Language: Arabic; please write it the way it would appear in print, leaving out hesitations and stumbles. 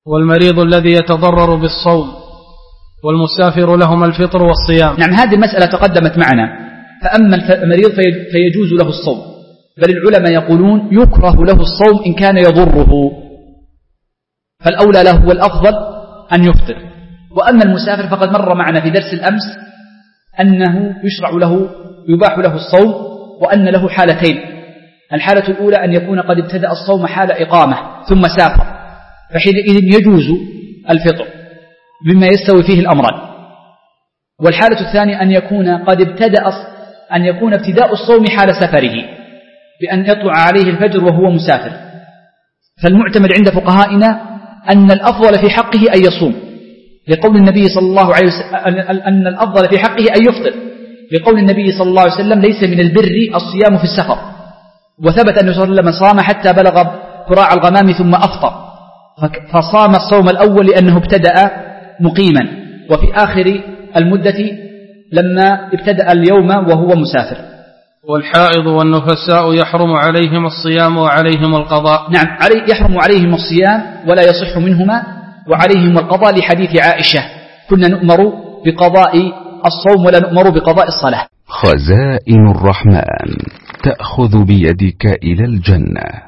والمريض الذي يتضرر بالصوم والمسافر لهما الفطر والصيام. نعم، هذه المسألة تقدمت معنا. فأما المريض فيجوز له الصوم، بل العلماء يقولون يكره له الصوم إن كان يضره، فالأولى له والأفضل أن يفطر. وأما المسافر فقد مر معنا في درس الأمس أنه يباح له الصوم، وأن له حالتين. الحالة الأولى أن يكون قد ابتدأ الصوم حال إقامة ثم سافر، فحينئذ يجوز الفطر مما يستوي فيه الأمران. والحالة الثانية أن يكون ابتداء الصوم حال سفره، بأن يطلع عليه الفجر وهو مسافر. فالمعتمد عند فقهائنا أن الأفضل في حقه أن يصوم، لقول النبي صلى الله عليه وسلم أن الأفضل في حقه أن يفطر، لقول النبي صلى الله عليه وسلم ليس من البر الصيام في السفر. وثبت أنه صلى الله عليه وسلم صام حتى بلغ قراع الغمام ثم أفطر، فصام الصوم الأول لأنه ابتدأ مقيما، وفي آخر المدة لما ابتدأ اليوم وهو مسافر. والحائض والنفساء يحرم عليهم الصيام وعليهم القضاء. نعم، يحرم عليهم الصيام ولا يصح منهما، وعليهم القضاء لحديث عائشة كنا نؤمر بقضاء الصوم ولا نؤمر بقضاء الصلاة. خزائن الرحمن تأخذ بيدك إلى الجنة.